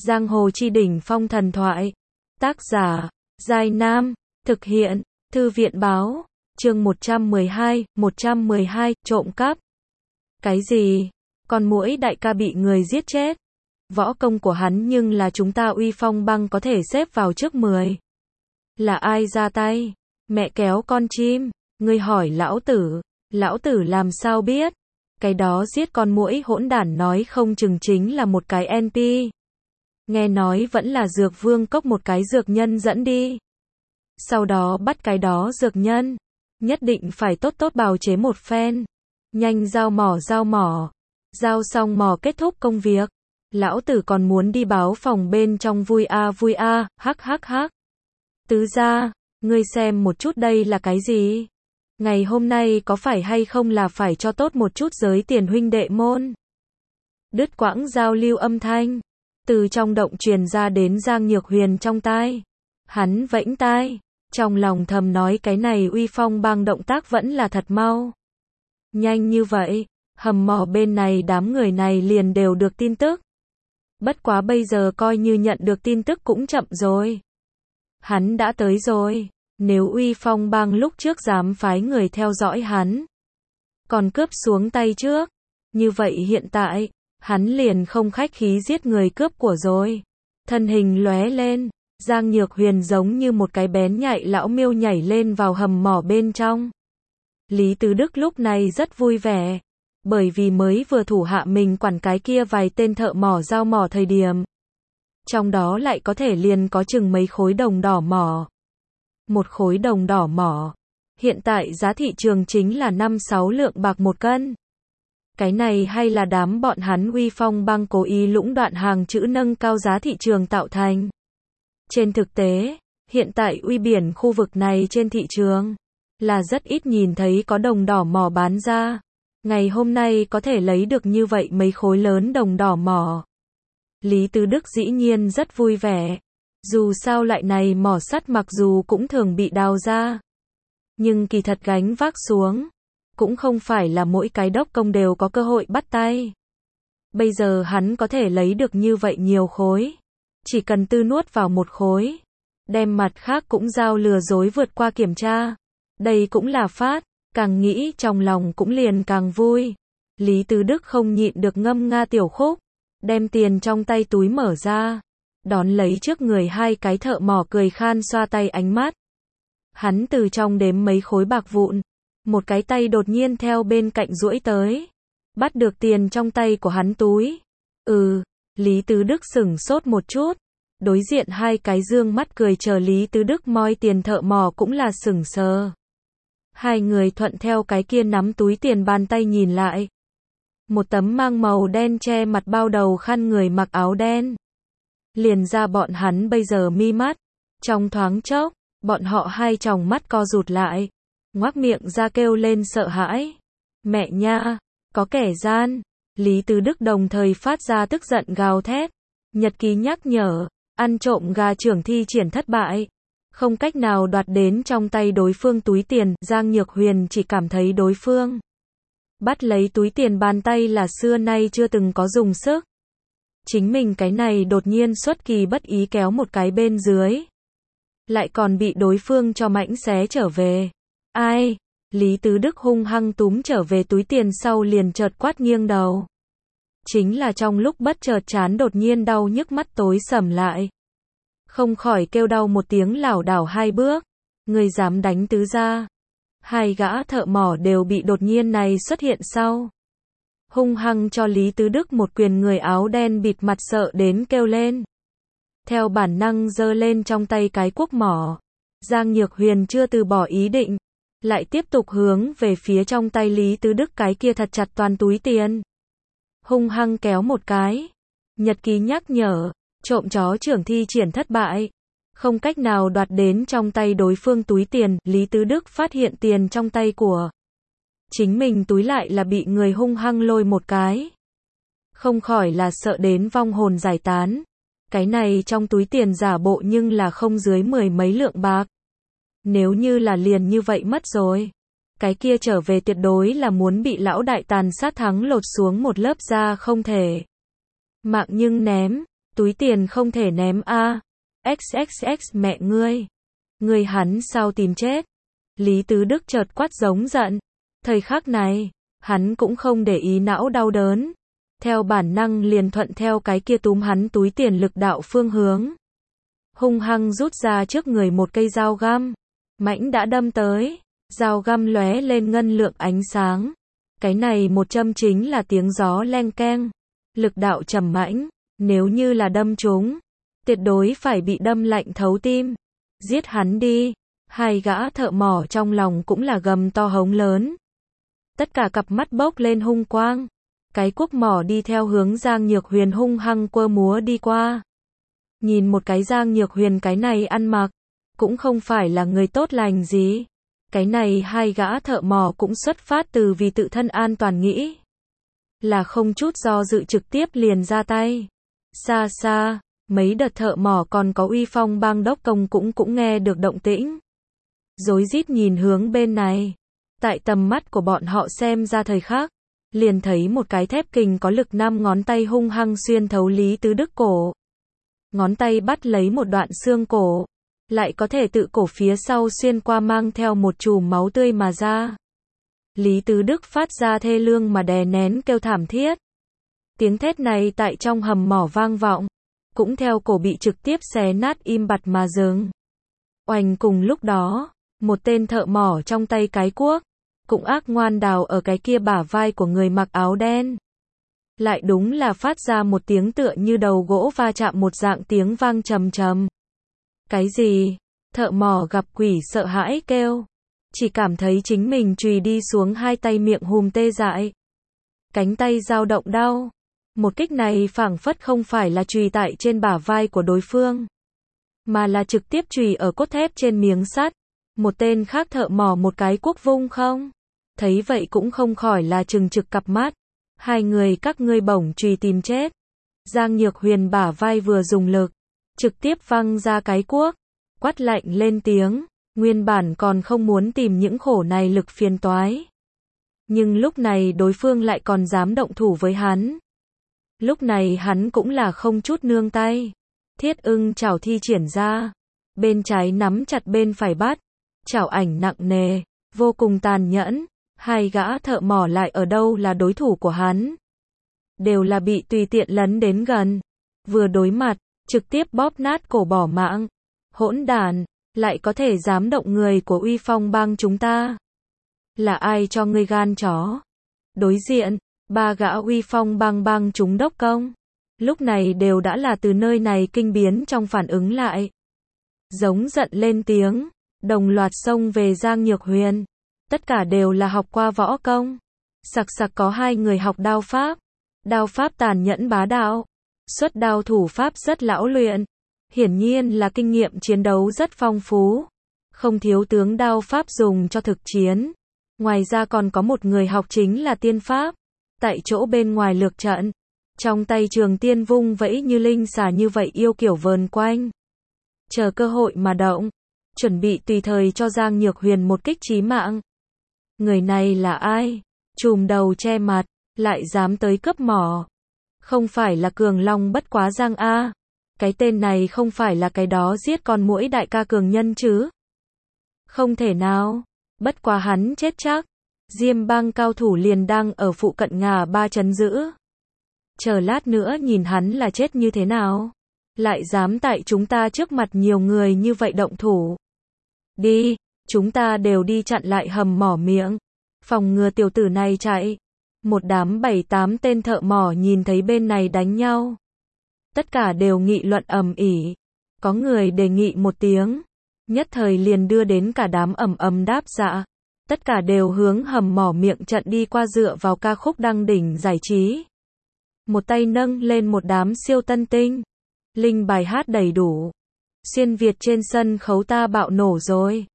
Giang hồ chi đỉnh phong thần thoại. Tác giả, Giai Nam. Thực hiện, Thư viện báo. Chương 112, trộm cắp. Cái gì? Con muỗi đại ca bị người giết chết. Võ công của hắn nhưng là chúng ta Uy Phong băng có thể xếp vào trước 10. Là ai ra tay? Mẹ kéo con chim. Ngươi hỏi lão tử làm sao biết? Cái đó giết con muỗi hỗn đản nói không chừng chính là một cái NP. Nghe nói vẫn là dược vương cốc một cái dược nhân dẫn đi. Sau đó bắt cái đó dược nhân. Nhất định phải tốt tốt bào chế một phen. Nhanh giao mỏ. Giao xong mỏ kết thúc công việc. Lão tử còn muốn đi báo phòng bên trong vui a, hắc. Tứ gia, ngươi xem một chút đây là cái gì? Ngày hôm nay có phải hay không là phải cho tốt một chút giới tiền huynh đệ môn? Đứt quãng giao lưu âm thanh. Từ trong động truyền ra đến Giang Nhược Huyền trong tai. Hắn vẫy tai. Trong lòng thầm nói cái này Uy Phong bang động tác vẫn là thật mau. Nhanh như vậy, hầm mỏ bên này đám người này liền đều được tin tức. Bất quá bây giờ coi như nhận được tin tức cũng chậm rồi. Hắn đã tới rồi. Nếu Uy Phong bang lúc trước dám phái người theo dõi hắn, còn cướp xuống tay trước, như vậy hiện tại, hắn liền không khách khí giết người cướp của rồi. Thân hình lóe lên, Giang Nhược Huyền giống như một cái bén nhạy lão miêu nhảy lên vào hầm mỏ bên trong. Lý Tứ Đức lúc này rất vui vẻ, bởi vì mới vừa thủ hạ mình quản cái kia vài tên thợ mỏ giao mỏ thời điểm. Trong đó lại có thể liền có chừng mấy khối đồng đỏ mỏ. Một khối đồng đỏ mỏ, hiện tại giá thị trường chính là 5-6 lượng bạc một cân. Cái này hay là đám bọn hắn Uy Phong bang cố ý lũng đoạn hàng chữ nâng cao giá thị trường tạo thành. Trên thực tế, hiện tại Uy Biển khu vực này trên thị trường, là rất ít nhìn thấy có đồng đỏ mỏ bán ra. Ngày hôm nay có thể lấy được như vậy mấy khối lớn đồng đỏ mỏ. Lý Tứ Đức dĩ nhiên rất vui vẻ. Dù sao loại này mỏ sắt mặc dù cũng thường bị đào ra, nhưng kỳ thật gánh vác xuống, cũng không phải là mỗi cái đốc công đều có cơ hội bắt tay. Bây giờ hắn có thể lấy được như vậy nhiều khối, chỉ cần tư nuốt vào một khối, đem mặt khác cũng giao lừa dối vượt qua kiểm tra. Đây cũng là phát, càng nghĩ trong lòng cũng liền càng vui. Lý Tứ Đức không nhịn được ngâm nga tiểu khúc, đem tiền trong tay túi mở ra. Đón lấy trước người hai cái thợ mỏ cười khan xoa tay ánh mắt. Hắn từ trong đếm mấy khối bạc vụn. Một cái tay đột nhiên theo bên cạnh duỗi tới. Bắt được tiền trong tay của hắn túi. Lý Tứ Đức sửng sốt một chút. Đối diện hai cái dương mắt cười chờ Lý Tứ Đức moi tiền thợ mỏ cũng là sửng sờ. Hai người thuận theo cái kia nắm túi tiền bàn tay nhìn lại. Một tấm mang màu đen che mặt bao đầu khăn người mặc áo đen. Liền ra bọn hắn bây giờ mi mắt. Trong thoáng chốc, bọn họ hai tròng mắt co rụt lại. Ngoác miệng ra kêu lên sợ hãi. Mẹ nha, có kẻ gian. Lý Tứ Đức đồng thời phát ra tức giận gào thét. Nhật ký nhắc nhở, ăn trộm gà trưởng thi triển thất bại. Không cách nào đoạt đến trong tay đối phương túi tiền. Giang Nhược Huyền chỉ cảm thấy đối phương bắt lấy túi tiền bàn tay là xưa nay chưa từng có dùng sức. Chính mình cái này đột nhiên xuất kỳ bất ý kéo một cái bên dưới. Lại còn bị đối phương cho mãnh xé trở về. Ai? Lý Tứ Đức hung hăng túm trở về túi tiền sau liền chợt quát nghiêng đầu. Chính là trong lúc bất chợt chán đột nhiên đau nhức mắt tối sầm lại. Không khỏi kêu đau một tiếng lảo đảo hai bước. Người dám đánh tứ gia. Hai gã thợ mỏ đều bị đột nhiên này xuất hiện sau. Hung hăng cho Lý Tứ Đức một quyền, người áo đen bịt mặt sợ đến kêu lên. Theo bản năng giơ lên trong tay cái cuốc mỏ. Giang Nhược Huyền chưa từ bỏ ý định. Lại tiếp tục hướng về phía trong tay Lý Tứ Đức cái kia thật chặt toàn túi tiền. Hung hăng kéo một cái. Nhật ký nhắc nhở, trộm chó trưởng thi triển thất bại. Không cách nào đoạt đến trong tay đối phương túi tiền. Lý Tứ Đức phát hiện tiền trong tay của chính mình túi lại là bị người hung hăng lôi một cái. Không khỏi là sợ đến vong hồn giải tán. Cái này trong túi tiền giả bộ nhưng là không dưới 10 mấy lượng bạc. Nếu như là liền như vậy mất rồi, cái kia trở về tuyệt đối là muốn bị lão đại tàn sát thắng lột xuống một lớp da không thể. Mạng nhưng ném, Túi tiền không thể ném a. XXX mẹ ngươi. Ngươi hắn sao tìm chết? Lý Tứ Đức chợt quát giống giận. Thời khắc này, hắn cũng không để ý não đau đớn. Theo bản năng liền thuận theo cái kia túm hắn túi tiền lực đạo phương hướng. Hung hăng rút ra trước người một cây dao găm. Mãnh đã đâm tới. Dao găm lóe lên ngân lượng ánh sáng. Cái này một châm chính là tiếng gió leng keng. Lực đạo trầm mãnh. Nếu như là đâm trúng, tuyệt đối phải bị đâm lạnh thấu tim. Giết hắn đi. Hai gã thợ mỏ trong lòng cũng là gầm to hống lớn. Tất cả cặp mắt bốc lên hung quang. Cái cuốc mỏ đi theo hướng Giang Nhược Huyền hung hăng quơ múa đi qua. Nhìn một cái Giang Nhược Huyền cái này ăn mặc, cũng không phải là người tốt lành gì. Cái này hai gã thợ mỏ cũng xuất phát từ vì tự thân an toàn nghĩ. Là không chút do dự trực tiếp liền ra tay. Xa xa, mấy đợt thợ mỏ còn có uy phong bang đốc công cũng nghe được động tĩnh. Rối rít nhìn hướng bên này. Tại tầm mắt của bọn họ xem ra thời khắc, liền thấy một cái thép kình có lực 5 ngón tay hung hăng xuyên thấu Lý Tứ Đức cổ. Ngón tay bắt lấy một đoạn xương cổ, lại có thể tự cổ phía sau xuyên qua mang theo một chùm máu tươi mà ra. Lý Tứ Đức phát ra thê lương mà đè nén kêu thảm thiết. Tiếng thét này tại trong hầm mỏ vang vọng, cũng theo cổ bị trực tiếp xé nát im bặt mà dừng. Oành cùng lúc đó, một tên thợ mỏ trong tay cái cuốc, cũng ác ngoan đào ở cái kia bả vai của người mặc áo đen. Lại đúng là phát ra một tiếng tựa như đầu gỗ va chạm một dạng tiếng vang trầm trầm. Cái gì? Thợ mỏ gặp quỷ sợ hãi kêu. Chỉ cảm thấy chính mình chùy đi xuống hai tay miệng hùm tê dại. Cánh tay dao động đau. Một kích này phảng phất không phải là chùy tại trên bả vai của đối phương, mà là trực tiếp chùy ở cốt thép trên miếng sắt. Một tên khác thợ mỏ một cái cuốc vung không. Thấy vậy cũng không khỏi là trừng trực cặp mắt. Hai người các ngươi bổng chùy tìm chết. Giang Nhược Huyền bả vai vừa dùng lực, trực tiếp văng ra cái cuốc. Quát lạnh lên tiếng. Nguyên bản còn không muốn tìm những khổ này lực phiền toái. Nhưng lúc này đối phương lại còn dám động thủ với hắn. Lúc này hắn cũng là không chút nương tay. Thiết ưng chảo thi triển ra. Bên trái nắm chặt bên phải bắt. Chảo ảnh nặng nề, vô cùng tàn nhẫn. Hai gã thợ mỏ lại ở đâu là đối thủ của hắn. Đều là bị tùy tiện lấn đến gần. Vừa đối mặt, trực tiếp bóp nát cổ bỏ mạng. Hỗn đản, lại có thể dám động người của uy phong bang chúng ta. Là ai cho ngươi gan chó? Đối diện, ba gã uy phong bang chúng đốc công. Lúc này đều đã là từ nơi này kinh biến trong phản ứng lại. Giống giận lên tiếng, đồng loạt xông về Giang Nhược Huyền. Tất cả đều là học qua võ công. Sặc sặc có hai người học đao pháp. Đao pháp tàn nhẫn bá đạo. Xuất đao thủ pháp rất lão luyện. Hiển nhiên là kinh nghiệm chiến đấu rất phong phú. Không thiếu tướng đao pháp dùng cho thực chiến. Ngoài ra còn có một người học chính là tiên pháp. Tại chỗ bên ngoài lược trận. Trong tay trường tiên vung vẫy như linh xà như vậy yêu kiểu vờn quanh. Chờ cơ hội mà động. Chuẩn bị tùy thời cho Giang Nhược Huyền một kích chí mạng. Người này là ai? Trùm đầu che mặt, lại dám tới cướp mỏ. Không phải là Cường Long bất quá Giang A. Cái tên này không phải là cái đó giết con muỗi đại ca cường nhân chứ? Không thể nào. Bất quá hắn chết chắc. Diêm bang cao thủ liền đang ở phụ cận ngà ba trấn giữ. Chờ lát nữa nhìn hắn là chết như thế nào. Lại dám tại chúng ta trước mặt nhiều người như vậy động thủ. Đi, chúng ta đều đi chặn lại hầm mỏ miệng. Phòng ngừa tiểu tử này chạy. Một đám 7-8 tên thợ mỏ nhìn thấy bên này đánh nhau. Tất cả đều nghị luận ầm ĩ. Có người đề nghị một tiếng. Nhất thời liền đưa đến cả đám ầm ầm đáp dạ. Tất cả đều hướng hầm mỏ miệng trận đi qua dựa vào ca khúc đăng đỉnh giải trí. Một tay nâng lên một đám siêu tân tinh. Linh bài hát đầy đủ. Xuyên Việt trên sân khấu ta bạo nổ rồi.